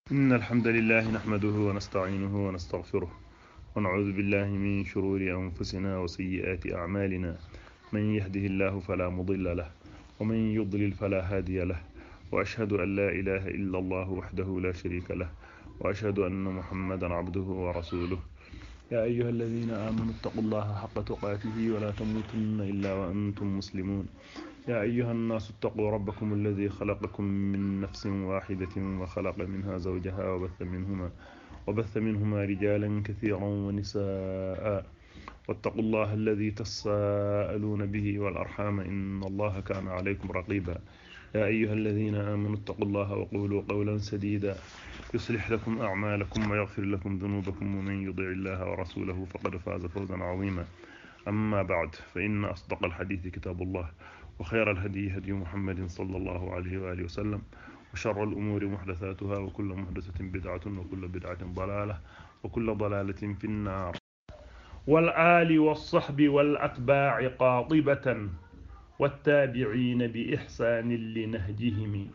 إن الحمد لله نحمده ونستعينه ونستغفره ونعوذ بالله من شرور أنفسنا وسيئات أعمالنا من يهده الله فلا مضل له ومن يضلل فلا هادي له وأشهد أن لا إله إلا الله وحده لا شريك له وأشهد أن محمدا عبده ورسوله يا أيها الذين آمنوا اتقوا الله حق تقاته ولا تموتن إلا وأنتم مسلمون يا أيها الناس اتقوا ربكم الذي خلقكم من نفس واحدة وخلق منها زوجها وبث منهما رجالا كثيرا ونساء واتقوا الله الذي تساءلون به والأرحام إن الله كان عليكم رقيبا يا أيها الذين آمنوا اتقوا الله وقولوا قولا سديدا يصلح لكم أعمالكم ويغفر لكم ذنوبكم ومن يطع الله ورسوله فقد فاز فوزا عظيما أما بعد فإن أصدق الحديث كتاب الله وخير الهدي هدي محمد صلى الله عليه وآله وسلم وشر الأمور محدثاتها وكل محدثة بدعة وكل بدعة ضلالة وكل ضلالة في النار والآل والصحب والأتباع قاطبة والتابعين بإحسان لنهجهم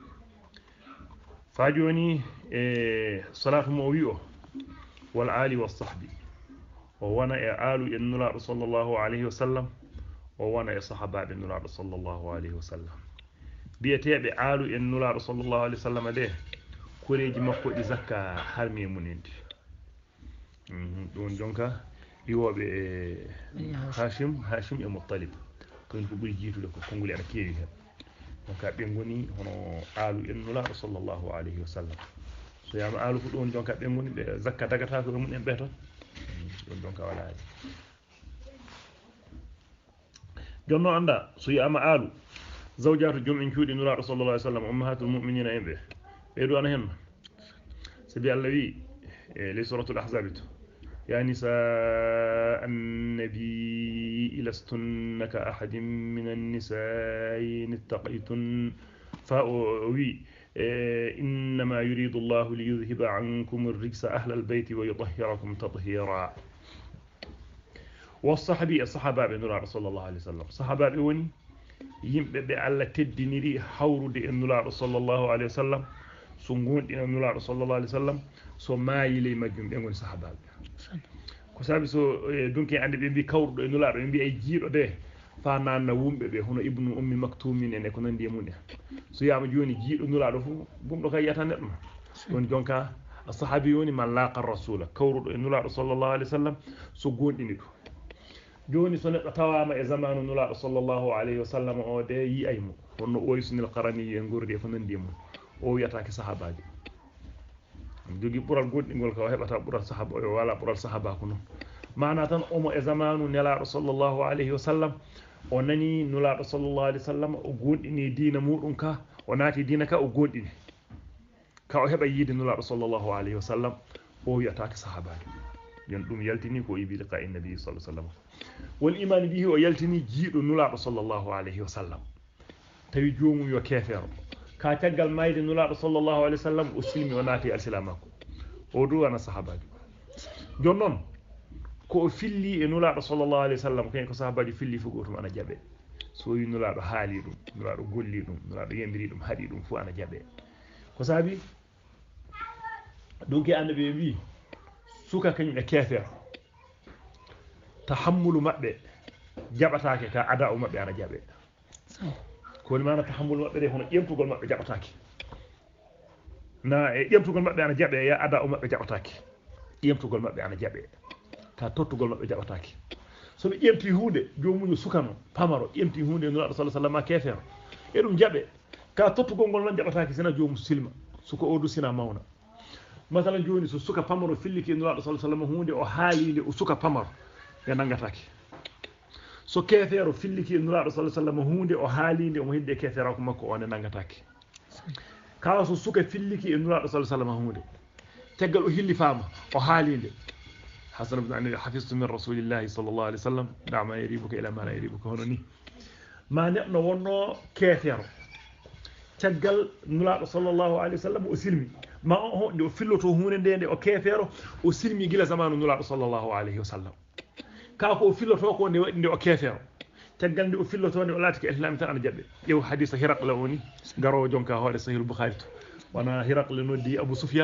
فاجوني صلاة مويو والآل والصحب ووانا آل النلا صلى الله عليه وسلم ووانا صحابة النلا صلى الله عليه وسلم بيتيب آل النلا صلى الله عليه وسلم ده كوريج مكو دي زكا حرمي منيندي دون جونكا يوبي هاشم المطلب كن ko buri jiitude ko konguli ana keewi hen donc be ngoni hono alu ennula sallallahu alayhi wa sallam so yama alu ko don jonka be ngoni be zakka dagata ko mun en be ton don jonka wala jonno anda so yama alu zawjatu jum'in cuudi nula sallallahu alayhi wa sallam ummahatul mu'minina embe be do ana hen sabi allah wi li suratul ahzab يا نساء النبي لستن كأحد من النساء إن اتقيتن فأوي إنما يريد الله ليذهب عنكم الرجس أهل البيت ويطهركم تطهيرا الصحابة بن رسول الله عليه وسلم صحابة بوني يمبي على تدينيري حورد إن رسول الله عليه وسلم سنقول إن رسول الله عليه وسلم so maayile majjum be ngon sahaba ko sabi so dunki ande be bi kawrdo e nulaado be bi ay jiido de fa nanna wumbe be hono ibnu ummi maktumin en e ko nandi e mun so yama joni jiido nulaado fu bum do kay yata neddo don jonka sahabi woni man laqa rasula kawrdo e nulaado sallallahu alaihi wasallam so gondini do joni so neddo tawama e zamanu nulaado sallallahu alaihi wasallam o de yi aymo hono oysunil qarani e ngurde e ko nandi e mun o yataake sahabaaji jogi bural goddingol ko hebata bural sahaba o wala bural sahaba ko non maana tan omo e zamanu nelaado sallallahu alayhi wasallam o nani nulaado sallallahu alayhi wasallam o gondini diina mudum ka o naati diina ka o gondini ka o heba yide nulaado sallallahu alayhi wasallam o yataake sahaba yon dum yaltini ko ibi liqa nabi sallallahu alayhi wasallam wal iman bihi o yaltini jiido nulaado sallallahu alayhi wasallam tawi joomum yo kefero ka taggal mayde nulaado sallallahu alaihi wasallam o silmi o naati al-islamako o do wana sahabaji jonnon ko filli e nulaado sallallahu alaihi wasallam ken ko sahabaji filli fu gotum ana jabe so yi nulaado haali dum nulaado golli dum nulaado yembiri dum hadi dum fu ana jabe ko sabi dunki annabi wi suka kanyum e kefero tahammulu mabbe jabataake ka ada o mabbe ana jabe ko maana tahammul mabbe de hono yemtugol mabbe jabataake na e yemtugol mabbe ana jabe ya ada o mabbe jabataake yemtugol mabbe ana jabe ta tottugol mabbe jabataake so be yemti hunde joomuñu sukano pamaro yemti hunde no sallallahu alaihi wasallam kefero e dum jabe ka tottugol ngol non jabataake sina joomu silma suko odu sina mawna masalan joni so suka pamaro filliki no sallallahu alaihi wasallam hunde o haalinde o suka pamaro ya nangataake so kefero filliki nulaado sallallahu alaihi wasallam hunde o haalinde o hidde kefero ko makko on nangatake kawa so suka filliki nulaado sallallahu alaihi wasallam hunde teggal o hilli fama o haalinde hasan ibn ali hafiztu min rasulillahi sallallahu alaihi wasallam da'ma yaribuka ila ma la yaribuka hono ni ma ne no wonno kefero teggal nulaado sallallahu alaihi wasallam o silmi ma on de o filloto hunde ndende o kefero o silmi gila zamanu nulaado sallallahu alaihi wasallam ka ko filloto ko nde o kefero taggal nde o filloto ne o laati ko islam tan ana jabbe yew hadith hiraqla woni garo jonka hoore sahih bukhari wana hiraqla noddi abu sufyan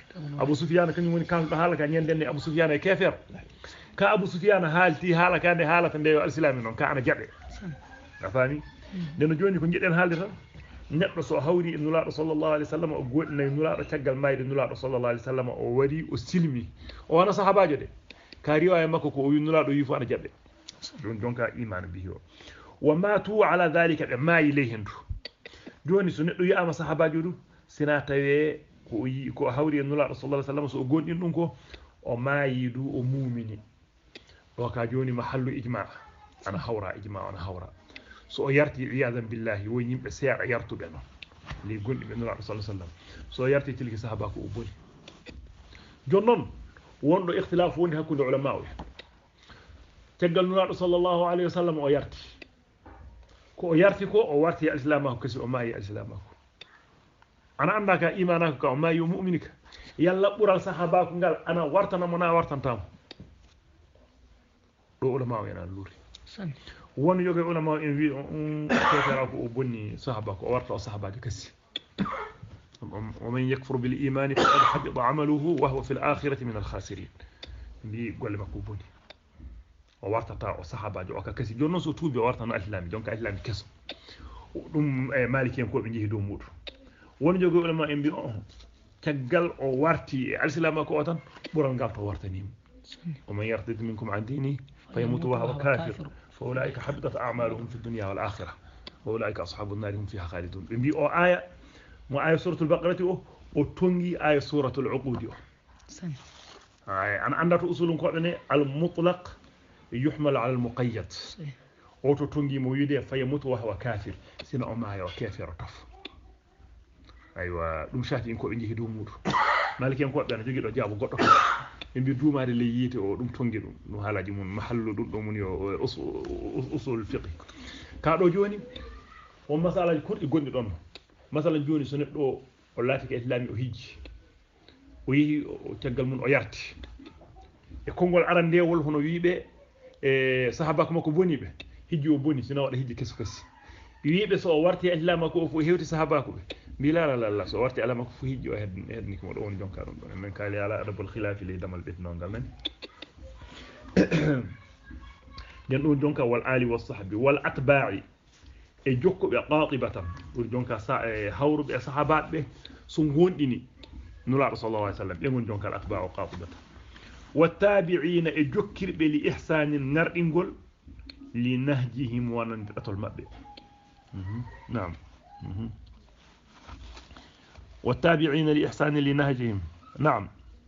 Abu Sufyan kanyum woni kaldo haala ka nyanden Abu Sufyan e kefer ka Abu Sufyan halti haala ka de haala tan de al-islami non ka ana jabe afani den joni ko jidden haalde tan neddo so hawri nulado sallallahu alaihi wasallam o godinay nulado taggal mayde nulado sallallahu alaihi wasallam o wari o silmi o wana sahabaajo de ka riwaya makko ko o wi nulado wi fu ana jabbe don donka iman bihi o wa matu ala dhalika be mayi ley hendu joni so neddo yi'ama sahabaajo du sina tawe ko yi ko hawri nulado sallallahu alaihi wasallam so gondin dum ko o mayi du o mu'mini o ka joni mahallu ijma ana hawra ijma ana hawra so o yarti iyadan billahi wo yimbe seeda yartube non li gondi be nura sallallahu alaihi wasallam so yarti tilki sahaba ko o boni jonnon wondo ikhtilaf woni hakkunde ulama o tegal nura sallallahu alaihi wasallam o yarti ko o yarti ko o warti al-islam ko kasi o maayi al-islam ko ana andaka imanaka ko o maayi mu'minika yalla bural sahaba ko ngal ana wartana mona wartantam do ulama o yana luri won yoge ulama en wi kefera ko o bonni sahaba ko warta o sahabaaji kasi ومن يكفر بالإيمان فقد حبط عمله وهو في الآخرة من الخاسرين بي قول ما كوبوني وورتا تا صحابه او كاسي جونو سو توبي ورتا no islam donc islam kesso dum malikien ko be jehi do mudu won jogo ulama en bi on taggal o warti al-islam ko tan bural gal to wartani ومن يرتد منكم عن دينه فيموت وهو كافر فاولئك حبطت اعمالهم في الدنيا والاخره واولئك اصحاب النار هم فيها خالدون بي او ايه مو ايه سوره البقره او تونغي ايه سوره العقود انا عندت اصول كو المطلق يحمل على المقيد او تو تونغي مو يدي فيموت وهو كافر سين او ما يو كافر طف ايوا دum shafi en ko be jehi do mudu maliki en ko be na jogi do jaabo goddo en bi duumaade le yite o dum tongi dum no halaji mun mahallu dum do mun yo usul fiqh ka do joni o masalaji kurdi gondi don masalan joni so neddo o lati ke islami o hijji o yi o taggal mun o yarti e kongol arandewol hono wiibe e sahaba ko mako boni be hijji o boni sina wada hijji keso kasi wiibe so o warti islama ko fu hewti sahaba ko be bila la so warti alama ko fu hijji o hedni ko do won jonka don men kali ala rabbul khilaf li damal bit non gal men den do jonka wal ali was sahbi wal atba'i e jokko be qatibatan bur jonka sa hawru be sahabaat be so gondini nula sallallahu alaihi wasallam be gon jonka al atba'u qatibatan والتابعين اجكر بلإحسان نردنقل لنهجهم وننتقل مبه نعم والتابعين لإحسان لنهجهم نعم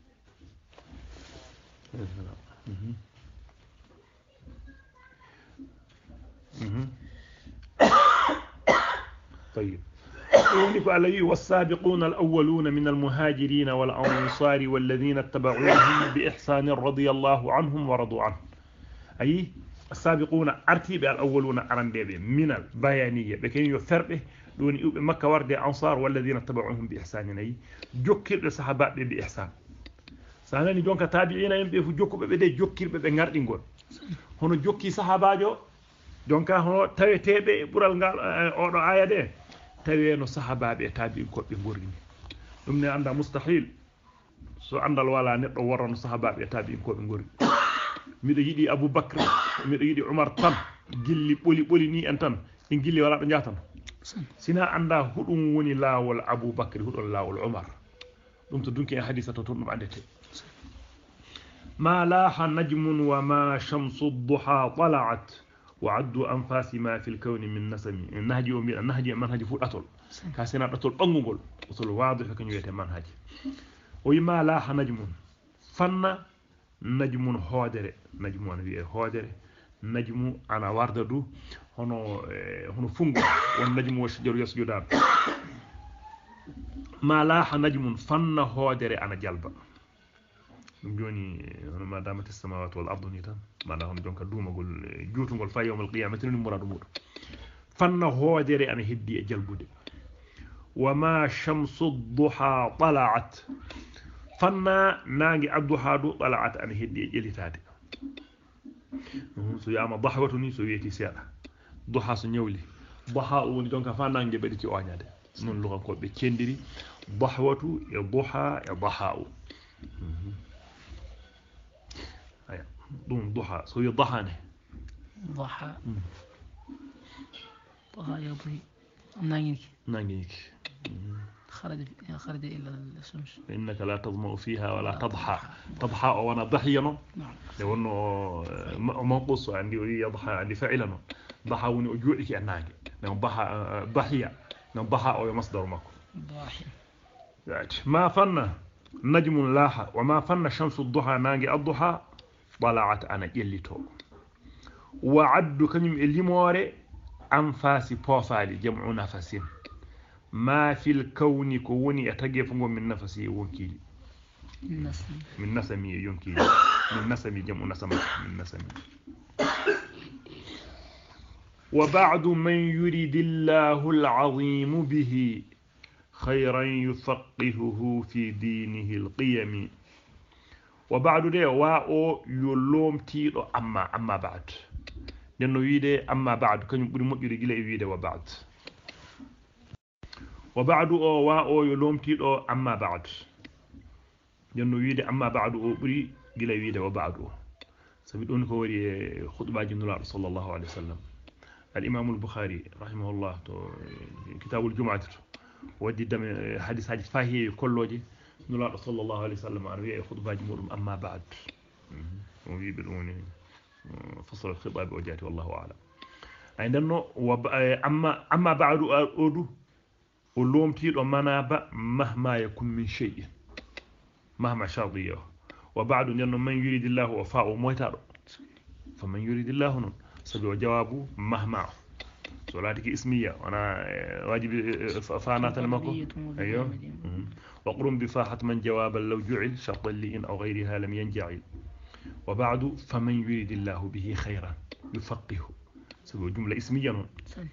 طيب والسابقون الأولون من المهاجرين والأنصار والذين اتبعوهم بإحسان رضي الله عنهم ورضوا عنه أي السابقون أرتيب الأولون أرندب من البيانية بكين يفربه دون مكة ورد أنصار والذين اتبعوهم بإحسان أي جكر الصحابة بإحسان سانني جونك تابعين ينبه جوكو ببدأ جكر ببنغاردين قول هنو جوكي صحابة جو جونك هنو تاويتيبه برال أورو آية ده taweno sahababe tabi ko be gorrini dum ne anda mustahil so andal wala neddo warano sahababe tabi ko be gorri mido yidi Abubakar mido yidi Umar tan gilli boli ni en tan en gilli wala be jatan sina anda hudum woni lawol Abubakar hudon lawol Umar dum to dunki en hadisa to dum andete ma laha najmun wa ma shamsu ad-duha tala'at وعدوا أنفاس ما في الكون من نسم النهج منهج فوتاتول كاسنا داتول بانغول وصل واضح كن يوتي منهج ويما لا نجم فن نجم هودره نجم وي هودره نجم انا وارددو هنو فونغو والنجم وشجر يسجدان ما لا نجم فن هودره انا جلبا joni ma damat as-samawati wal ardu nitan mana hon jonka dumagol jutugol fa yawmal qiyamati ni muradu mudo fanna hoodere an heddi e jalbude wama shamsu ad-duha tala'at fanna nangi ad-duha du tala'at an heddi e jelitade so yama dahwatu ni so weti seeda duha so nyawli duha woni jonka fa nangi bediti oñade non lugan ko be cendiri ضحوة ضحى ضحاء أي دون ضحى سوي ضحانه ضحى ضحى يضحي نانيك خرج إلى الشمس إنك لا تظمأ فيها ولا تضحى تضحى وأنا ضحية نعم لأنه منقص عندي يضحى عندي فعلا ضحى وني أناجي نعم ضحية نعم ضحى أو مصدر ماكو ضاحي ما فن نجم لاح وما فن شمس الضحى ناجي الضحى طلعت أنا جلتو وعد كنيم الليموري أنفاسي بوفالي جمع نفس ما في الكون كوني يتجف من نفسي وكيل من نسمي ينكيل من نسمي جمع نسمي من نسمي وبعد من يريد الله العظيم به خيرا يفقهه في دينه القيم وبعد ده واو يلوم تيدو أما بعد لأنه يده أما بعد كان يقول مجرد جل يده وبعد واو يلوم تيدو أما بعد لأنه يده أما بعد أبري جل يده وبعد سبيلون كوري خطبة جنرال صلى الله عليه وسلم الإمام البخاري رحمه الله كتاب الجمعة ودي دم حديث فاهي كله نلا صلى الله عليه وسلم عن خطبة جمهور أما بعد ويبلوني فصل الخطاب وجهته والله أعلم عندنا أما بعد أودو ولوم تير منابع مهما يكون من شيء مهما شرطيه وبعد أنه من يريد الله وفاء مويتار فمن يريد الله سبب جوابه مهما صلاتك اسمية وانا واجب فانات المكو ايوه وقرم بفاحة من جوابا لو جعل شرطا لإن او غيرها لم ينجعل وبعد فمن يريد الله به خيرا يفقهه سبب جملة اسمية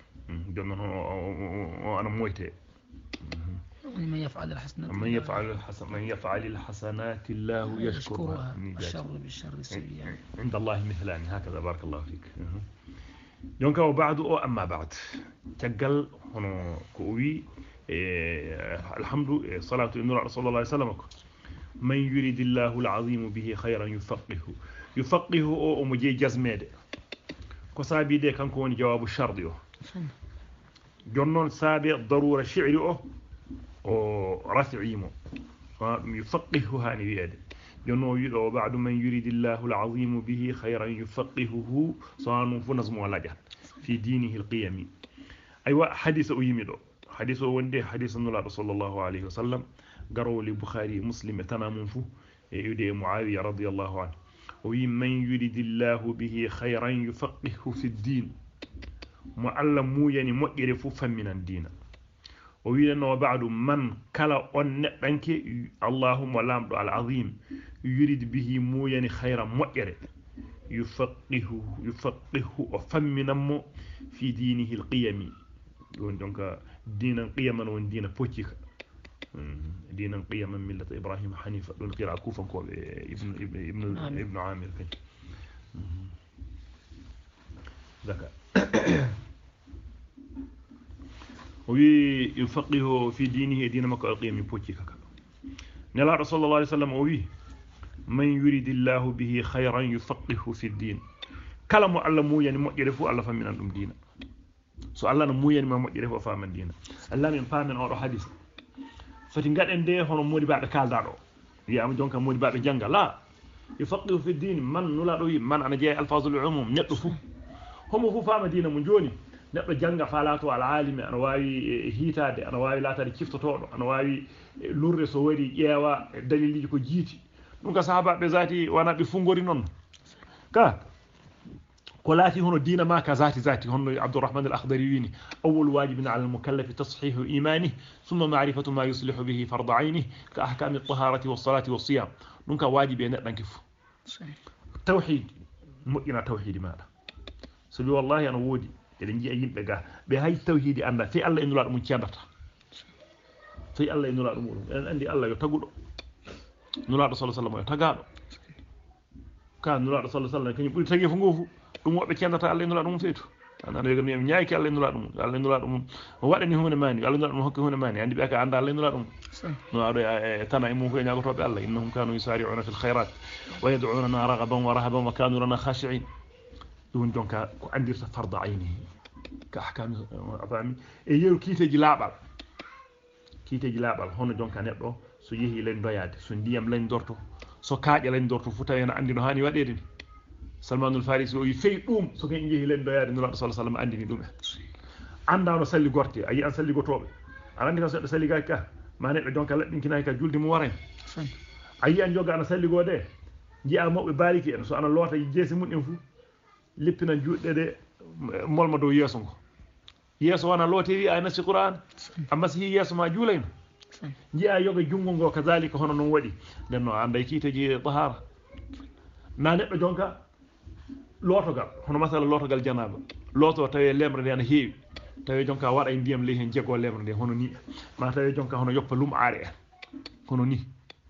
وانا مويته من يفعل الحسنات من يفعل الحسنات الله يشكرها الشر بالشر السيئة عند الله مثلان هكذا بارك الله فيك donc وبعد أما بعد تقل هنا كوي الحمد صلاة النور رسول الله صلى الله عليه وسلم من يريد الله العظيم به خيرا يفقهه أو مجي جزمه كسابي ده كان كون جواب الشرط جنون سابي ضرورة شعري أو رفعيمه يفقهه هاني بيده جنون وبعد من يريد الله العظيم به خيرا يفقهه صانو فنظم ولاجه في دينه القيم أيوة حديث أيمدو حديث وندي حديث النبي صلى الله عليه وسلم قرأوا لبخاري مسلم تمام فو يدي معاوية رضي الله عنه ومن يريد الله به خيرا يفقهه في الدين معلم يعني مؤرف فمن الدين ويلنا وبعد من كلا أن نبنك اللهم لامد العظيم يريد به مو يعني خيرا مؤرف يفقهه فمن في دينه القيم دونك دينا قيما ودينا بوتيك دينا قيما ملة إبراهيم حنيفة دون قراءة كوفا ابن عامر ذكر ويفقهه في دينه دين مكة القيم بوتيك نلا رسول الله عليه وسلم وي من يريد الله به خيرا يفقهه في الدين كلام علمو يعني مؤجرفو الله فمن أنهم دينا so Allah no muyani ma moƴƴere fo faman dina Allah min paamen oɗo hadis fati ngaden de hono modi baabe kaldaɗo yiyama jonka modi baabe janga la yufaqihu fi din man nula do wi man ana jeey alfazul umum neddo fu homo fu faama dina mo joni neddo janga falato al alimi ana wawi hitade ana wawi latade ciftotodo ana wawi lurre so wari ƴeewa daliliji ko jiiti dum ka sahabaɓe zati wana be fungori non ka ولاتي هنا دين ما كذاتي هنا عبد الرحمن الأخضري ويني أول واجب على المكلف تصحيح إيمانه ثم معرفة ما يصلح به فرض عينه كأحكام الطهارة والصلاة والصيام نونك واجب نكف التوحيد مؤمن توحيد ماذا سبي والله أنا ودي إذا نجي أجيب بقى بهاي التوحيد أنا في الله إنه لا منشانته في الله إنه لا أمور عندي الله يتقول نلا رسول الله صلى الله عليه وسلم يتقال كان نلا رسول الله صلى الله عليه وسلم كان يقول تجي فنقوفه dum wobbe kendata Allah indula dum feetu ana rega mi nyaaki Allah indula dum waɗani hunde mani Allah indula dum hokki hunde mani andi be ka anda Allah indula dum no aɗo tana e mum ko ñagotoɓe Allah innahum kanu yusari'una fil khairat wa yad'unana raghaban wa rahaban wa kanu lana khashi'in ɗum jonka ko andirta farda aynihi ka ahkami afami e yeru kiiteji laaɓal hono jonka neɗɗo so yeehi len doyade so ndiyam len dorto so kaaƴa len dorto fu tawi no andi no hani waɗede ni Salmanul Farisi o yi fey ɗum so ken yeehi len doyade nulaɗo sallallahu alaihi wasallam andini ɗum anda no salli gorte ayi an salli gotoɓe aɗa andi ka so ɗo salli gaki ka ma neɗɗo jonka laɓɓinkinaki ka julde mum waran ayi an joga ana salli gode jiya mawɓe bariki en so ana loota jeesi mum en fu lippinan juɗɗe ɗe molma dow yeeso ngo yeeso wana lootiri a nasi Qur'an amma si yeeso ma juulayno jiya yoga jungo ngo kazalika hono non waɗi nden no anda kiiteji tahara na neɗɗo jonka lootogal hono masala lootogal janaba looto tawi lemre nde ana heewi tawi jonka waɗa e ndiyam ley hen jego lemre nde hono ni ma tawi jonka hono yoppa lum aare en hono ni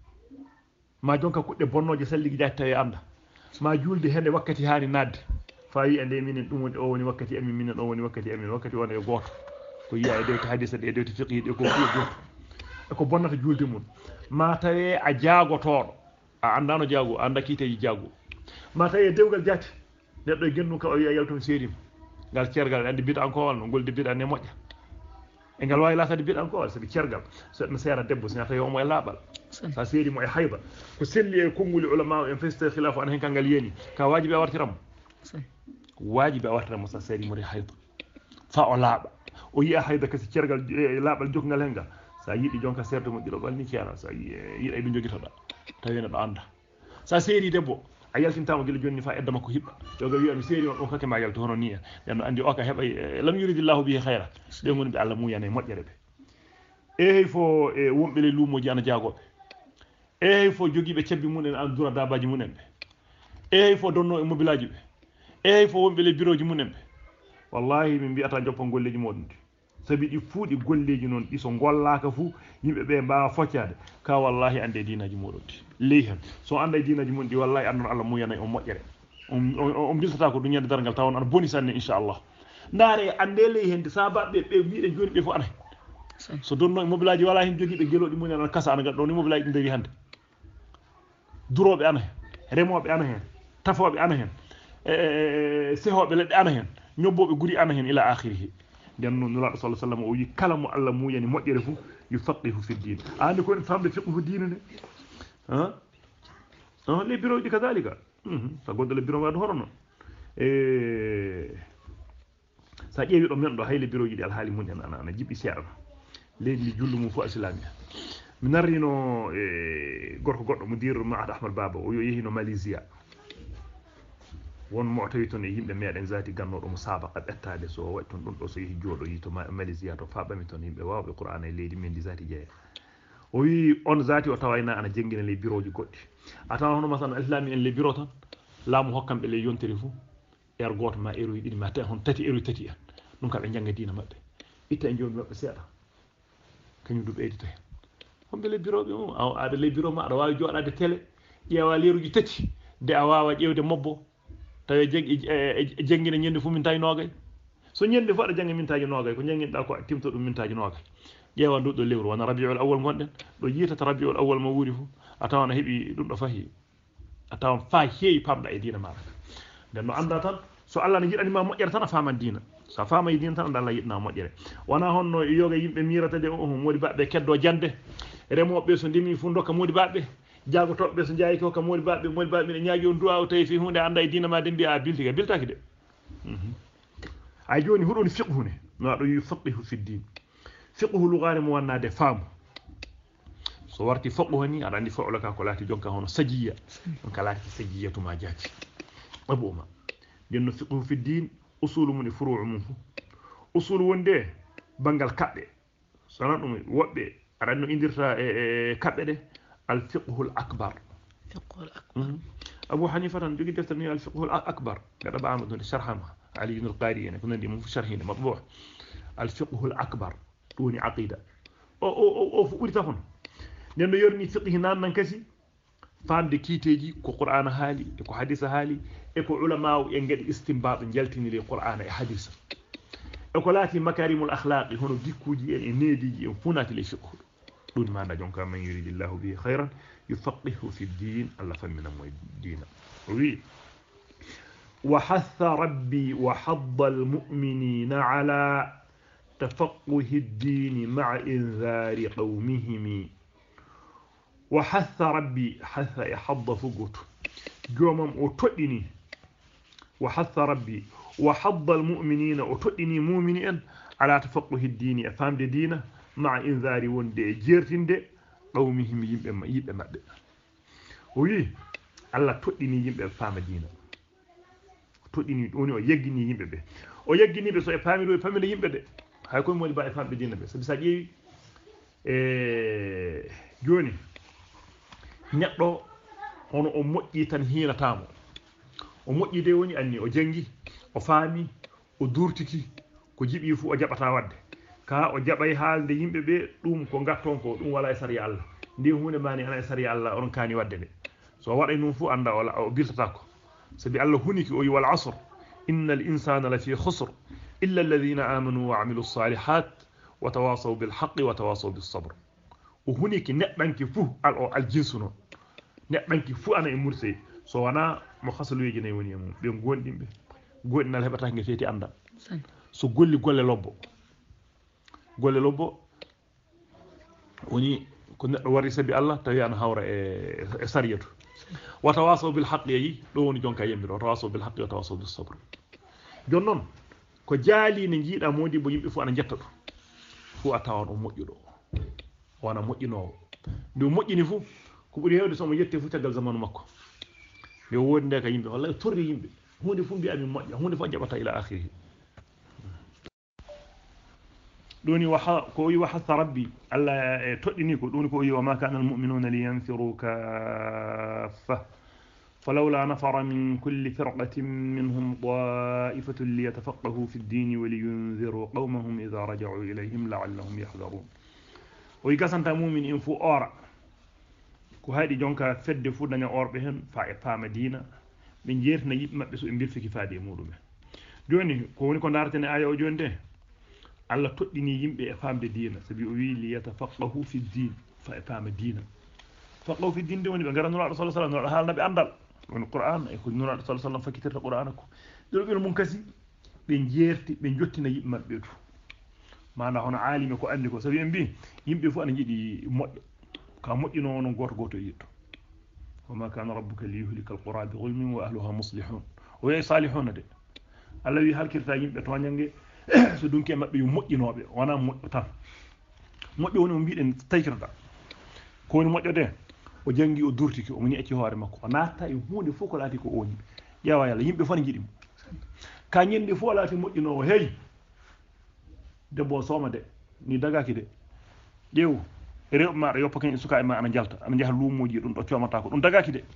ma jonka kuɗɗe bonnoje salligi jati tawi anda ma julde hende wakkati hani nadde fa yi ande minen ɗum woni o woni wakkati amin minen o woni wakkati amin wakkati wona e goto ko yiya e dewte hadisa ɗe e dewte fiqhi ɗe ko fu e goto eko bonnata julde mum ma tawi a jaagotoɗo a andano jaago anda kiiteji jaago ma tawi dewgal jati neɗɗo e gennu ka o yiya yalton seedim ngal cergal andi bid'ankowal no golde bid'an ne moƴƴa e ngal wawi latade bid'ankowal sabi cergal so ɗum seera debbo sina tawi omo e laaɓal sa seedi mo e hayba ko selli e konnguli ulama en feste khilafu an hen kangal yeni ka wajibi a wartiramo wajibi a wartiramo sa seedi mo e hayba fa o laaɓa o yiya hayda kasi cergal laaɓal jokngal hen ngal sa yiɗi jonka serde mo ɗiɗo ɓalni keena sa yiɗa ɗum joguitoɗa tawi neɗɗo anda sa seedi debbo a yaltintama gila jonni fa edda makko hiɓɓa yoga wiya mi seedi on ɗum kake ma yalto hono ni en nden andi o ka heɓa lam yuridillahu bihi khayra ɗe goni ɓe Allah muyana e moƴƴere ɓe hay fo e wonɓe le luumoji ana jaagoɓe hay fo jogiiɓe cebbi mumen an dura dabaji mumen ɓe hay fo donno e mobilaji ɓe hay fo wonɓe le bureau ji mumen ɓe wallahi min mbiyata joppon golleji moɗon ɗi sabi ɗi fuu ɗi golleji noon ɗi so gollaka fuu yimɓe ɓe mbawa foccade ka wallahi ande dinaji moɗon ɗi ley hen so anda e dinaji mum ɗi wallahi annon Allah muyana e on moƴƴere on biltata ko duñande dargal tawon ana boni sanne inchallah ndaare ande ley hen de sabaɓe ɓe mbiɗen joni ɓe fof ana hen so donno e mobilaji wala hen jogiiɓe geloɗi mumen ana kasa ana gaɗa ɗo ni mobilaji ɗi dawi hande duroɓe ana hen remoɓe ana hen tafoɓe ana hen sehoɓe leɗɗe ana hen ñobboɓe guri ana hen ila akhirihi nden noon nulaɗo sallallahu alaihi wasallam o wi kala mo Allah muyani moƴƴere fu yufaqihu fi din andi ko en famde fiqhu diine ne les bureaux ɗi kadalika sa goddo le bureau waɗa hono noon sa ƴeewi ɗo men ɗo hay le bureau ji ɗi alhaali mun en ana jiɓɓi seeɗa leydi ndi jullu mum fof islami mi narrino gorko goɗɗo mo dir Maad Ahmad Baba o yo yehino Malaysia won mo tawi toon e yimɓe meɗen zati gannoɗo mo sabaqa ɓettade so waɗi toon ɗum ɗo so yehi jooɗo yi to Malaysia to fa ɓami toon yimɓe wawɓe Qur'an e leydi men ndi zati jeeya o wi on zati o tawayna ana jengina les bureau ji goɗɗi a tawan hono masalan islami en les bureau tan laamu hokkamɓe le yontere fuu heure goto ma heure ɗiɗi ma hon tati heure tati en ɗum kam ɓe jangga diina maɓɓe itta e joni maɓɓe seeɗa kañum du ɓeydita hen homɓe les bureau ɓe aɗa les bureau ma aɗa wawi joɗade télé ƴeewa leeruji tati de a wawa ƴewde mobbo tawi jangguina ñande fu mintaji nogay so ñande fu aɗa jangga mintaji nogay ko jangguinoɗa ko timto ɗum mintaji nogay ƴeewa ndu ɗo lewru wona rabiul awwal gonɗen ɗo yitata rabiul awwal mo wuuri fu a tawan a heeɓi ɗum ɗo fahi a tawan fa heewi pamɗa e diina maɗa nden no anda tan so Allah ne yiɗanima moƴƴere tan a faman diina sa fama e diina tan anda Allah yiɗana moƴƴere wona honno yoga yimɓe mirata de modi baɓe keddo jande remoɓe so ndemi fu dokka modi baɓe jaagotoɓe so jaayi ko kam modi baɓe ne ñaagi on du'a o tawi fi hunde anda e diina ma de mbiya a bilti ka biltaki de ay joni huɗoni fiqhu ne no aɗo yufaqihu fi din fiqhu lugare mo wannade faamu so warti fiqhu ni aɗa andi fa'ula ka ko laati jonka hono sajiya donc laati sajiya to ma jaati abuma denno fiqhu fi din usulu mun furu'u mun fu usulu wonde bangal kabbe sona dum wobbe aɗa no indirta kabbe de al fiqhu al akbar abu hanifa tan jogi defta ni al fiqhu al akbar kada ba amadu sharhama ali ibn al qari en ko nandi mun fu sharhine matbu al fiqhu al akbar doni aqida o fu ɓuri tafon nden no yorni fiqhi nan kasi famde kiiteji ko qur'ana haali e ko hadisa haali e ko ulama en ngadi istinbat jaltini le qur'ana e hadisa e ko laati makarimul akhlaqi hono dikkuji en e neediji en funati le fiqhu دون ما نجونك من يريد الله به خيرا يفقهه في الدين الله فمنا مو الدين وي وحث ربي وحض المؤمنين على تفقه الدين مع إنذار قومهم وحث ربي حث يحض فقط جومم أتدني وحث ربي وحض المؤمنين أتدني مؤمنين على تفقه الدين أفهم الدين مع إنذار وندي جيرتند قومهم يبقى مد وي الله تدني يبقى فهم الدين تدني أوني ويجني يبقى به ويجني بس يفهم له يفهم له يبقى ده هيكون مولى بقى يفهم الدين بس بساجي جوني neɗɗo hono o moƴƴi tan hiiratamo o moƴƴi de woni anni o jangi o faami o durtiki ko jiɓi fu o jaɓata wadde ka o jaɓay haalde yimɓe ɓe ɗum ko gatton ko ɗum wala e sariya Allah ndi hunde mani ana e sariya Allah onon kaani wadde de so waɗay ɗum fu anda o biltata ko sabi Allah huniki o yi wal asr innal insana lafi khusr illa alladhina amanu wa amilu salihat wa tawasaw bil haqqi wa tawasaw bis sabr o huniki neɗɗanki fu al jinsu non neɗɗanki fu ana e murse so wana mo hasaluyeji nayi woni e mum ɓe gonɗinɓe goɗinal heɓata nge feeti anda so golli golle lobbo woni ko neɗɗo wari sabi Allah tawi ana hawra e sariyatu wa tawasaw bil haqqi yi ɗo woni jonka yembiro wa tawasaw bil haqqi wa tawasaw bis sabr jon noon ko jaali ne jiiɗa modi bo yimɓe fu ana jetta ɗum fu a tawan o moƴƴuɗo wana moƴƴinowo nde moƴƴini fu ko ɓuri hewde somo yette fu tagal zamanu makko nde wodi nde ka yimɓe wallahi torri yimɓe hunde fu mbiya min moƴƴa hunde fu jaɓata ila akhirihi ɗoni ko wi wahatha rabbi allah e toɗɗini ko ɗoni ko wi wa ma kana almu'minuna liyanfiru kaffa فلولا نفر من كل فرقة منهم طائفة ليتفقهوا في الدين ولينذروا قومهم إذا رجعوا إليهم لعلهم يحذرون ويقاسنتا مؤمن إن فو أورا ko haadi jonka fedde fu daña orbe hen fa e paama diina be jeertina yibbe mabbe so e birfiki faade e mudum joni ko woni ko dartene aya o jonde Allah toddini yimbe e faamde diina sabi o wi li yatafaqahu fi din fa e paama diina faqahu fi din de woni be garanno Allah sallallahu alaihi wasallam haalna be andal woni Qur'an e ko nura sallallahu alaihi wasallam fakitirta Qur'an ko do mun kasi be jeerti be jottina yibbe mabbe to mana hono alimi ko andi ko sabi en bi yimbe fu ana jidi moddo ka moƴƴino non goto yitto wama kana rabbuka liyuhlika alqura bi zulmin wa ahliha muslihun o yey salihuna de Allah wi halkirta yimbe to nyange so dunki mabbe yu moƴƴinobe wana moƴƴo tan moƴƴo woni o biiden taykirda ko woni moƴƴo de o jangi o durtiki o muni ecci hoore makko o natta e hunde fu ko laati ko oni ƴeewa yalla yimbe fon jidi mo ka nyende fu laati moƴƴinowo hey debbo soma de ni dagaki de ƴeew rew ma yoppo ken suka e ma ana jalta ana jaha luumoji dum do ciomata ko dum dagaki de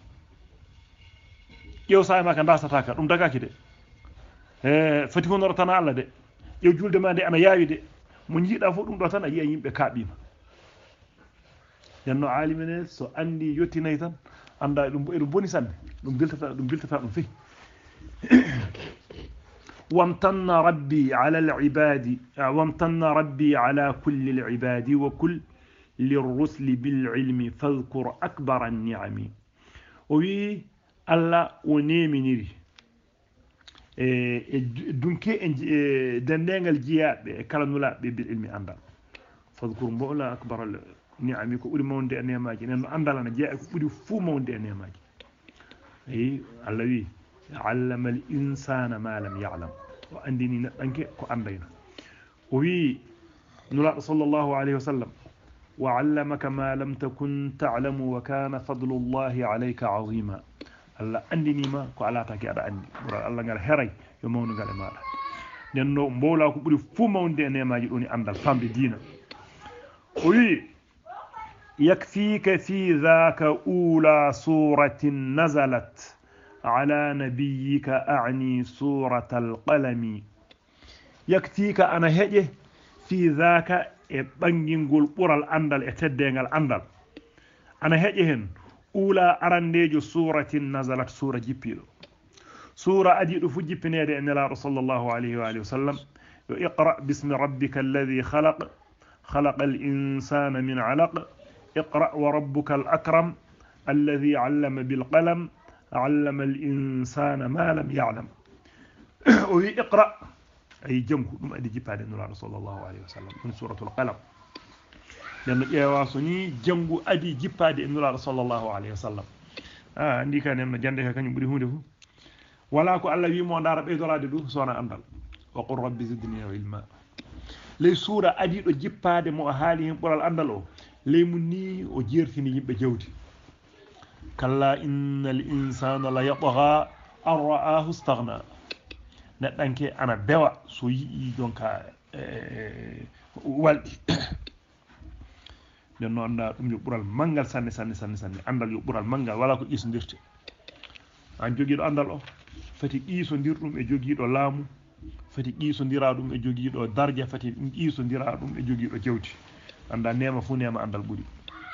ƴeew saay ma ka ndasata ka dum dagaki de fati honor tan Allah de ƴeew julde ma de ana yaawi de mo jiida fu dum do tan a yi'a yimbe kaabima yanno alimene so andi yottinay tan anda dum boni sanne dum biltata dum fi وامتن ربي على العباد وامتن ربي على كل العباد وكل للرسل بالعلم فاذكر أكبر النعم وي الله ونيمنيري دونكي دندنgal jiyabe kala nula be bil ilmi andal fadhkur mawla akbar النعم ko buri mawde nemaji nen andal na jiya ko buri fu mawde nemaji ay Allah wi علم الإنسان ما لم يعلم وأندني نتنك كأندينا وي نلا صلى الله عليه وسلم وعلمك ما لم تكن تعلم وكان فضل الله عليك عظيما الله أندني ما كعلاتك على أندي الله قال هري يومون قال ما لأنه مولا كبر فما وندي ما يجوني عند الفهم بدينا وي يكفيك في ذاك أولى سورة نزلت على نبيك أعني سورة القلم يكفيك أنا هجه في ذاك بانجنقل قرى الأندل اتدين الأندل أنا هجهن أولى أرنديج سورة نزلت سورة جبيل سورة أديد فجبني أن الله صلى الله عليه وآله وسلم اقرأ باسم ربك الذي خلق خلق الإنسان من علق اقرأ وربك الأكرم الذي علم بالقلم علم الإنسان ما لم يعلم وي اقرأ أي جمه دم أدي جباد النبي صلى الله عليه وسلم من سورة القلم لأن يواسني جمه أدي جباد النبي صلى الله عليه وسلم عندي كان يوم جندك كان يبدي هونه ولا كو الله وي مو دار بيدورade du sona andal wa qur rabbi zidni ilma ley sura adi do jippade mo haali hen bural andal o ley mun ni o jertini yimbe jawdi kalla innal insana la yatgha an ra'ahu istaghna nedanke ana bewa so yi donka waldi den non da dum yo bural mangal sanne andal yo bural mangal wala ko isndirte an jogido andal o fati qiisondirdum e jogiido laamu fati qiisondira dum e jogiido darja fati qiisondira dum e jogiido jewti anda neema fu neema andal buri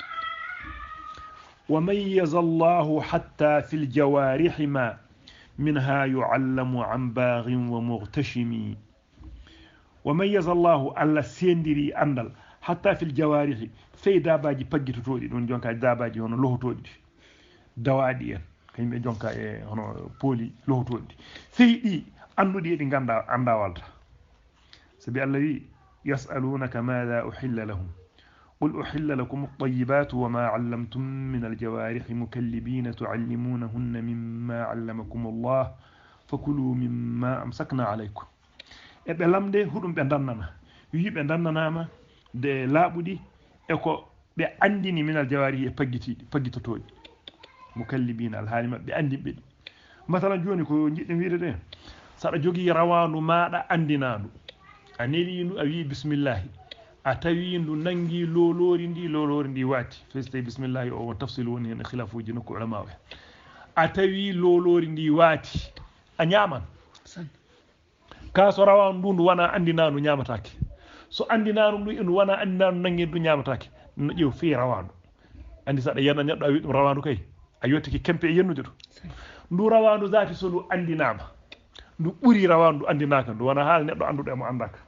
wa mayyaza Allahu hatta fil jawarih ma minha yu'allamu an baghin wa mughtashimi wa mayyaza Allahu alla sendiri andal hatta fil jawarih fey dabaji paggitotoodi don jonka dabaji hono lohotodi dawaadi en kaybe jonka e hono poli lohotodi seydi andudi di ganda anda walta sabi Allah wi yasalunaka madha uhilla lahum qul uhilla lakum at-tayyibat wa ma 'allamtum min al-jawarih mukallibin tu'allimunahunna mimma 'allamakum Allah fakulu mimma amsakna 'alaykum e be lamde hudum be dannana wi be dannanama de labudi e ko be andini min al-jawarih e paggitotoodi mukallibin al-halima be andi be masalan joni ko jidde wiide de sada jogi rawandu maada andinaandu aneli ndu awi bismillah a tawi ndu nangi lolori ndi wati feste bismillah o tafsilu woni en khilafuji nokku ulama wa a tawi lolori ndi wati a nyaman ka so rawandu ndu wana andinaandu nyamatake so andinaandu ndu en wana andinaandu nangi ndu nyamatake no jew fi rawandu andi sada yana neddo awi dum rawandu kay a yottiki kempe e yennude to ndu rawandu zati so ndu andinama ndu buri rawandu andinaka ndu wana hal neddo andude mo andaka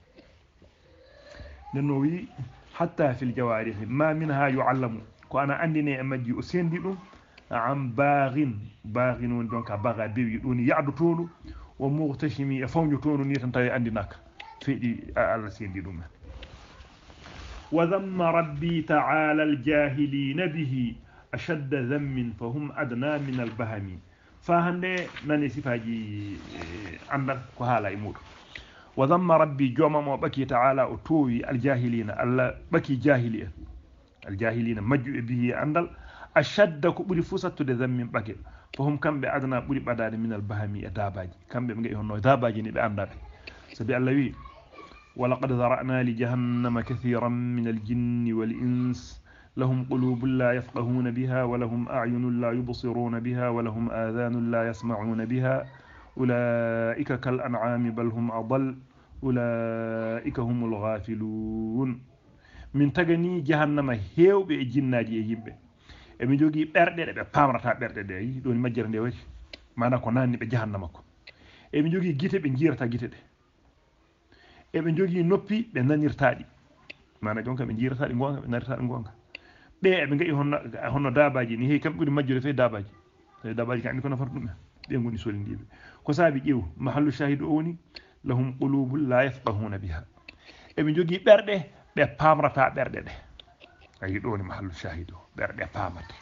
nenno wi hatta fil jawarih ma minha yu'allamu ko ana andine e majji o sendi dum am baghin won donka baga bewi doni yaadu tonu o mughtashimi e fawju tonu ni tan tawi andinaka feedi Allah sendi dum wa dhamma rabbi ta'ala al jahilin bihi ashadda dhammin fahum adna min al bahami fa hande nani sifaji andal ko haala e mudu wa dhamma rabbi joma mo baki ta'ala o towi al jahilina alla baki jahiliya al jahilina majju e bihi andal ashadda ko buri fusattude dhammin bake fahum kambe adna buri badade min al bahami e dabaji kambe be ngi honno dabaji ni be andabe sabi alla wi wa laqad zara'na li jahannama kathiran min al jinni wal ins لهم قلوب لا يفقهون بها ولهم أعين لا يبصرون بها ولهم آذان لا يسمعون بها أولئك كالأنعام بل هم أضل أولئك هم الغافلون من تغني جهنم هيو بي جناجي ييبه emi jogi berde be pamrata berde de yi doni majjere de wati mana ko nanni be jahannama ko emi jogi gite be jirata gite de emi jogi noppi be nanirtaadi mana jonka be jirata di gonga be nanirtaadi gonga be ngai honno dabaji ni he kam buri majjure fe dabaji kan ko nafar dum be ngoni solindibe ko sabi jew mahallu shahidu woni lahum qulubun la yafqahuna biha e be jogi berde be pamrata berde de ay do ni mahallu shahidu berde pamata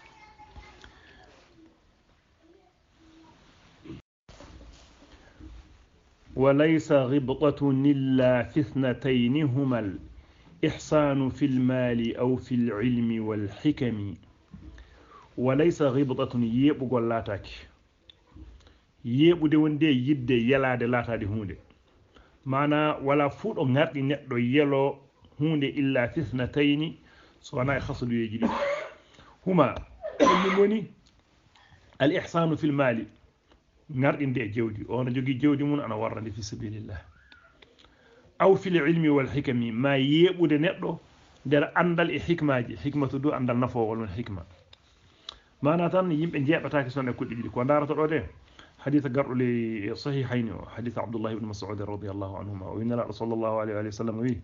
وليس غبطة إلا في اثنتين هما الإحسان في المال أو في العلم والحكم وليس غبطة يبقى لاتاك يبقى وندي يدي يلا دي لاتا دي هوندي معنى ولا فوت أو نغاقي نتو يلو هوندي إلا في اثنتين سوانا يخصد يجري هما الموني الإحسان في المال ngardinde jewdi on jogi jewdi mun ana warrande fi sabilillah aw fil ilmi wal hikmi ma yebude neddo der andal e hikmaaji hikmatu do andal nafowol non hikma mana tan yimbe jebataake sonne ko didi ko darato do de hadith gardo li sahihayn hadith abdullah ibn mas'ud radiyallahu anhuma wa inna rasulullah sallallahu alaihi wa sallam wi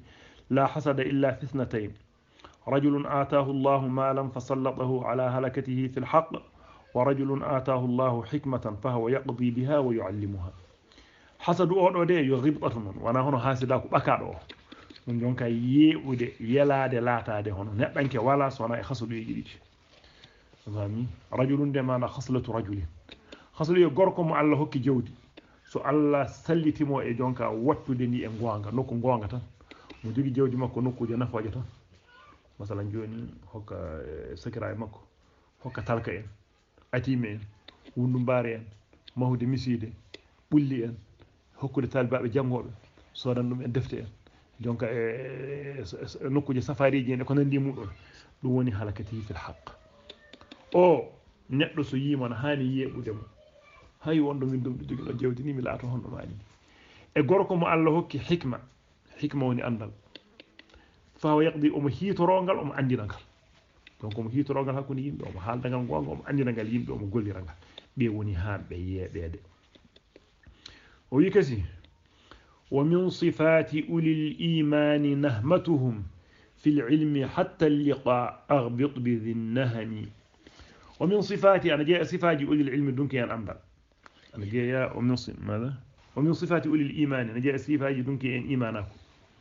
لا حسد إلا في اثنتين رجل آتاه الله مالا فسلطه على هلكته في الحق ورجل آتاه الله حكمة فهو يقضي بها ويعلمها حسد أو دي يغبطة وانا هنا حاسداك بكادو من جونكا ييبودي يلادي لاتادي هنا نبانك ولا سونا خسد يجيدي فهمي رجل دي مانا خصلة رجل خصلة يغوركم الله هكي جودي so Allah sallitimo e jonka wattude ni e gonga nokku gonga tan mo jogi jawdi makko nokkuje nafaje tan masalan joni hokka sakira e makko hokka talka en atime en wundu bare en mahudi miside bulli en hokkude talibaabe jangobe sodan dum en defte en jonka e nokkuje safariji en ko nandi mudon dum woni halakati fil haqq o neddo so yima na hani yebude mo hay wondo min dum jogi no jewdi ni mi laato hondo mani e gorko mo Allah hokki hikma woni andal fa yaqdi hitorongal andinagal donc hitorongal hakkunde yimbe haldangal gonga andinagal yimbe gollirangal be woni hambe yebede o wi kasi wa min sifati ulil imani nahmatuhum fil ilmi hatta al-liqa aghbit bi dhinnahani wa min sifati ana jaa sifaji ulil ilmi dunki yan andal أنا جاء ماذا؟ ومن صفات أولي الإيمان أنا جاء صفات دونك إن إيمانكم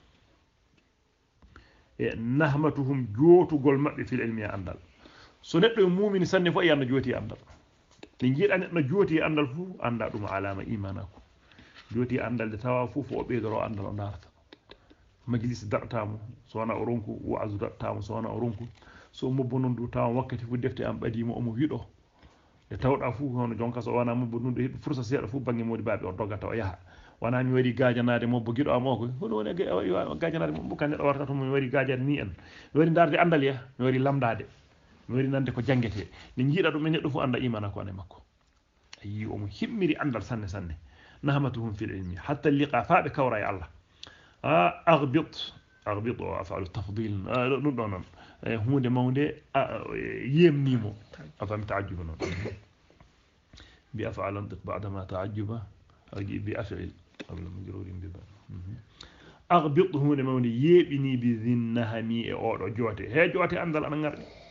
نهمتهم جوت قول ما في العلم يا أندل سنة المؤمن سنة فأي أن جوتي أندل نجيل أن جوتي أندل فو أندل دم علامة إيمانكم جوتي أندل توافو فو بيدرو أندل نارت مجلس دعتامو سوانا أورونكو وعز دعتامو سوانا أورونكو سو مبونون دو تام وقت في دفتي أم بديمو أمو فيدو e tawda fu hono jonka so wana mobbo dunde hebbi fursa seeda fu bangi modi baabe o dogata o yaha wana mi wari gaajanade mobbo gido am o ko hono woni gaajanade mobbo kan do warta to mi wari gaajade ni en mi wari darde andal ya mi wari lamdade mi wari nande ko jangete ni jiida dum neddo fu anda imana ko ne makko ayi o mo himmiri andal sanne nahmatuhum fil ilmi hatta liqa fa bi kawra ya allah aghbit wa af'al tafdil non hunde mawnde yemnimo afam ta'ajjuba non bi af'al antiq ba'da ma ta'ajjuba aji bi af'il qabla majrurin bi ba aghbit hunde mawnde yebini bi dhinnahami e odo jote he jote andal ana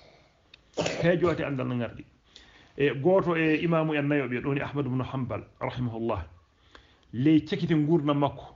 ngardi e goto e imamu en nayobe doni ahmad ibn hanbal rahimahullah ley cekite gurna makko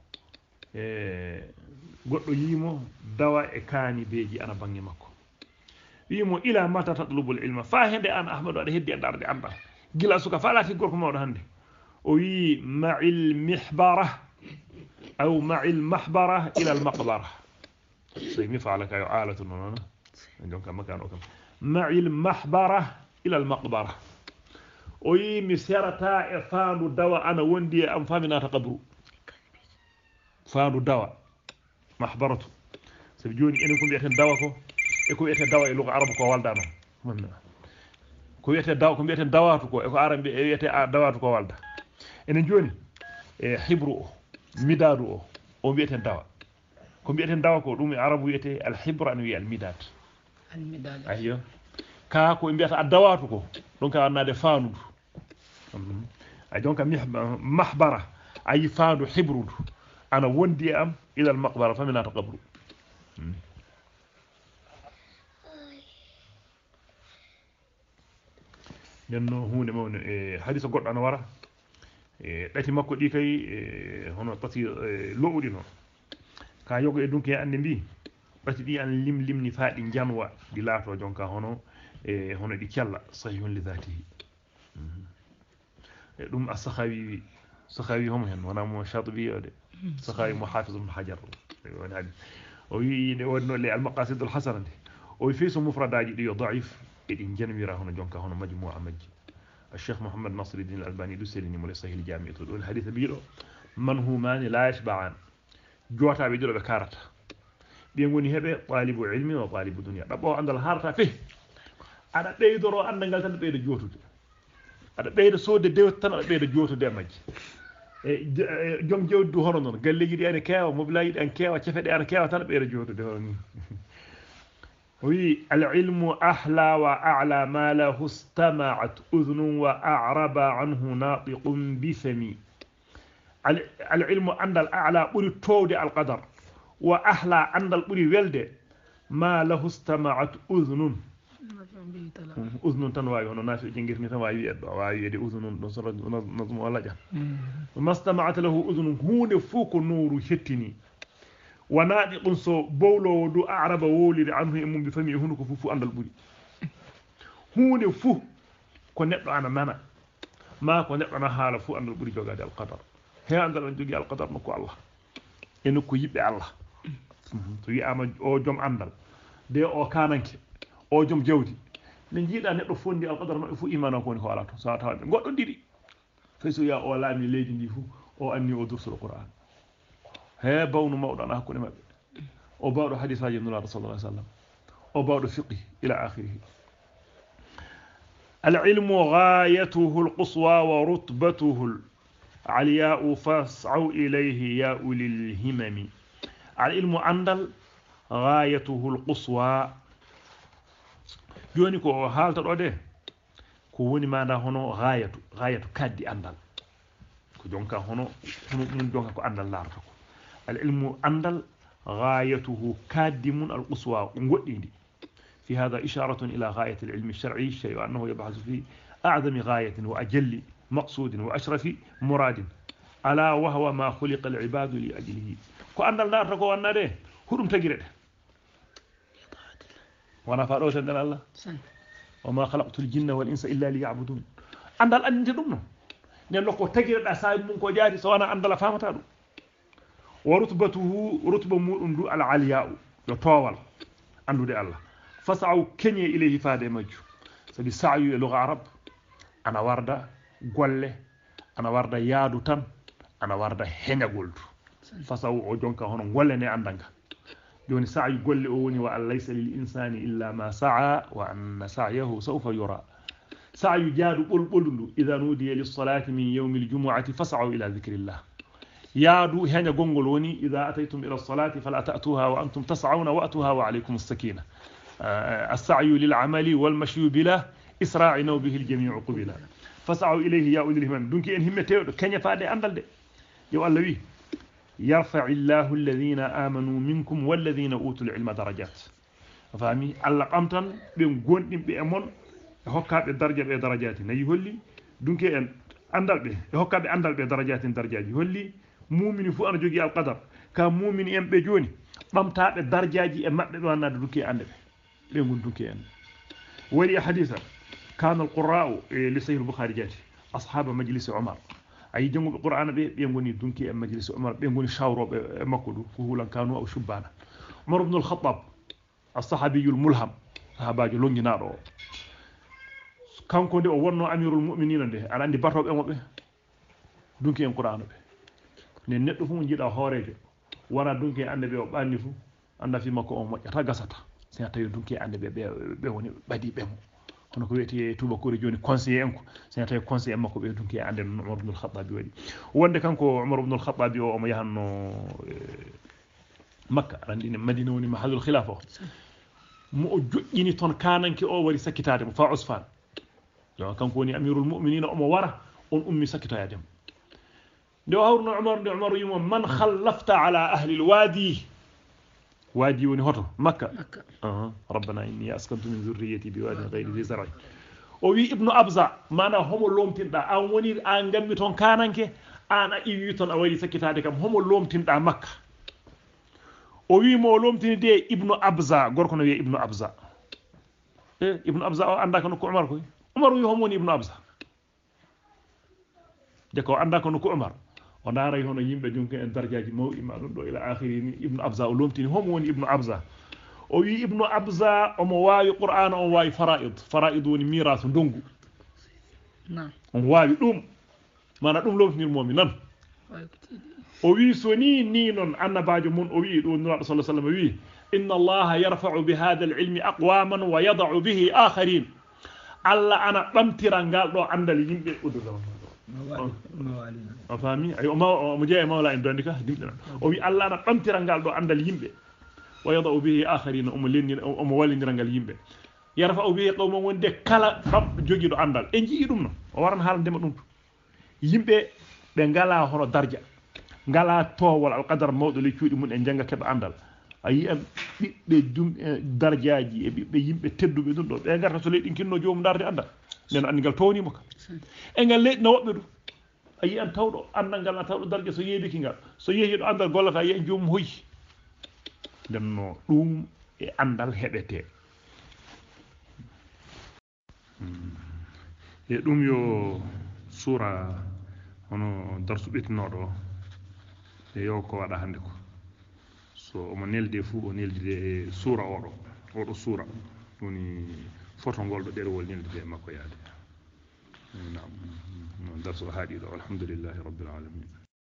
goddo yimo dawa e kaani beji ana bangi makko yimo ila mata tatlubul ilma fa hende an ahmadu ada heddi darde andal gila suka falati gorko mawdo hande o wi ma'il mihbara aw ma'il mahbara ila al maqbara sey mi faalaka yo alatu non donc makano kam ma'il mahbara ila al maqbara o wi mi serata e faandu dawa ana wondi am faminata qabru faandu dawa mahbaratu sabi joni enen ko bi'eten dawa ko e ko wi'ete dawa e lugha arabu ko walda non ko wi'ete dawa ko bi'eten dawatu ko e ko arambe e wi'ete dawatu ko walda enen joni e hibru midadu o bi'eten dawa ko bi'eten dawa ko dum e arabu wi'ete al hibru an wi al midad ayyo ka ko bi'ata dawatu ko donc annade faandu ay donc mahbara ay faandu hibru ana wondi am ila al maqbara famina taqabru nenno hunde mawne e hadisa goddo ana wara e dati makko di kay hono pati lowdi non ka yogo e dunki ande mbi pati di an limni faadi janwa di laato jonka hono e hono di cialla sahihun li dhatihi e dum as-sakhawi homo hen wana mo shatibi de sakhawi muhafiz ibn hajar woni hadi o wi ne wonno le al-maqasid al-hasana o wi fi su mufradaji di da'if edin janmira hono jonka hono majmu'a majji الشيخ محمد ناصر الدين الألباني دوسيلني مولاي صحيح الجامع تقول الحديث بيقول منهومان لا يشبعان جوتا بيجلو بكارتا بيغوني هبه طالب علم وطالب دنيا دبو عندال هارتا فيه ada beydoro andangal tan beydo jotude ada beydo sode dew tan ada beydo jotude majji e jom jewdu hono non galleji di ene keewa mobilaji en keewa cefede en keewa tan beydo jotude hono oui al-ilmu ahla wa a'la ma lahu istama'at udhun wa a'raba anhu natiqun bi fami al-ilmu andal a'la buri towde al-qadar وأحلى عند البري ولد ما له استمعت أذن أذن تنواي هنا ناس جنجر نتواي يد واي يد أذن نصر نظم ولا جا ما استمعت له أذن هون فوق النور شتني ونادي قنصو بولو دو أعرب وولد عنه إمم بفمي هناك فوفو عند البري هون فوق كنت أنا نانا ما كنت أنا حال فوق عند البري جوجا القدر هي عند الجوجا القدر نكو الله إنكو يبي الله تو أما أو جم عندل de o kananke o jom jawdi ne jiida neddo fondi alqadar ma fu imana ko ni ko ala to sa tawbe goddo didi fayso ya o laami leydi ndi fu o anni o dursul qur'an he bawnu mawdo na hakkunde mabbe o bawdo hadithaaji nura sallallahu alaihi wasallam o bawdo fiqh ila akhirih العلم غايته القصوى ورتبته العلياء فاسعوا إليه يا أولي الهمم العلم عندل غايته القصوى جوني كو حالتا دو دي كو وني ماندا هونو غايته كادي اندال كو جونكا هونو من جونكا كو اندال لارتا العلم اندال غايته كادي من القصوى غوديندي في هذا إشارة إلى غاية العلم الشرعي الشيء أنه يبحث في أعظم غاية وأجل مقصود وأشرف مراد ألا وهو ما خلق العباد لأجله كو أندال لارتا كو أنا دي هدوم تجرد وانا فاروت عند الله وما خلقت الجن والانس الا ليعبدون اندال انت دوم نين لوكو تاغير دا ساي مون كو جاري سو انا اندال فامتا دو ورتبته رتبه مودum دو العلياء دو توال اندو دي الله فسعوا كني اليه فاده ماجو سبي سعيو لغه عرب انا وردا golle ana warda yaadu tan ana warda heñagol fasaw o jonka hono golle ne andanga joni sa'yu golle o woni wa laysa lil insani illa ma sa'a wa anna sa'yahu sawfa yura sa'yu jaadu bolndu idha nudiya lis salati min yawm al jumu'ati fas'au ila dhikrillah yaadu heña gongol woni idha ataytum ila salati fala ta'tuha wa antum tas'auna wa atuha wa alaykum as-sakinah as-sa'yu lil 'amali wal mashyu bila isra'ina bihi al jami'u qubila fas'au ilayhi ya ulil himam dunki en himme tewdo kenya faade andal de yo Allah wi يرفع الله الذين آمنوا منكم والذين أوتوا العلم درجات فهمي الله قمتن بين غوندين بي امون هوكاب درجه بي درجات ني هولي دونك ان اندال بي هوكاب اندال بي درجات درجات هولي مؤمن فو انا جوغي القدر كا مؤمن ام بي جوني قمتاب درجاجي e mabbe do annade duki ande be ngon duki en wali haditha كان القراء لسيد البخاري جاتي اصحاب مجلس عمر ay jangu qur'an be ngoni dunki e majlis umar be ngoni shawrobe makkudu fuhulan kanu aw shubana umar ibn al-khattab as-sahabi al-mulham sahabajo longinado kanko de o wonno amirul mu'minin de ala andi batobe mobbe dunki en qur'an be ne neddo fu jida hoorejo wana dunki ande be o banni fu anda fi makko o mojjata gasata sen tawi dunki ande be woni badi be mo hono ko weti tuba ko joni conseiller en ko sen tay conseiller makko be dunki ande Umar ibn al-Khattab wadi wonde kanko Umar ibn al-Khattab o mo yahanno Makka randine Madina woni mahallul khilafa mo jojjini ton kananki o wari sakitade mo fa Usfan do kanko woni amirul mu'minin o mo wara on ummi sakitade do hawrno Umar yimo man khallafta ala ahli al-wadi وادي وني هوتو مكة ربنا إني أسكنت من ذريتي بواد غير ذي زرع وي ابن أبزع مانا هم اللومتين دا أو وني أنغمي تون كانانك أنا إيوي تون أولي سكتادي كم هم اللومتين دا مكة وي مو لومتين دي ابن أبزع غوركونا وي ابن أبزع ابن أبزع عندك نكو عمر كوي عمر وي هم وني ابن أبزع ديكو عندك نكو عمر وناري هنا يمبه جونكي ان درجاجي مو امام دو الى اخره ابن ابزا ولومتي هم وني ابن ابزا او وي ابن ابزا او واي قران او واي فرائض وني ميراث دونغو نعم او واي دوم مانا دوم لومتي مومي نان او وي سوني ني نون انباجو مون او وي دو نبي صلى الله عليه وسلم وي ان الله يرفع بهذا العلم اقواما ويضع به اخرين الله انا بامتيرانغال دو اندال يمبه uddo afami ay o mujay mawla en dondika dimdana o wi Allah na bamtirangal do andal yimbe wa yada bihi akharin lenni wallindirangal yimbe yarfa bihi qawman wonde kala bab jogi do andal en jii dum no o waran haalande ma dum yimbe be ngala hono darja ngala towol alqadar mawdo le cuudi mun en janga kebe andal ayi am bibbe dum darjaaji e bibbe yimbe teddube dum do be garta so leedin kinno joom darde anda nen andigal towni mo ka e ngal leedina wobbe dum ayi an tawdo andal ngal tawdo darje so yeediki ngal so yehi do andal gollata yi joom hoyi denno dum e andal hebete e dum yo sura hono darsu betinodo e yo ko wada hande ko so omo nelde fu o nelde e sura odo sura woni foto ngol do derwol nelde makko yaade nam darsu haadi do alhamdulillahi rabbil alamin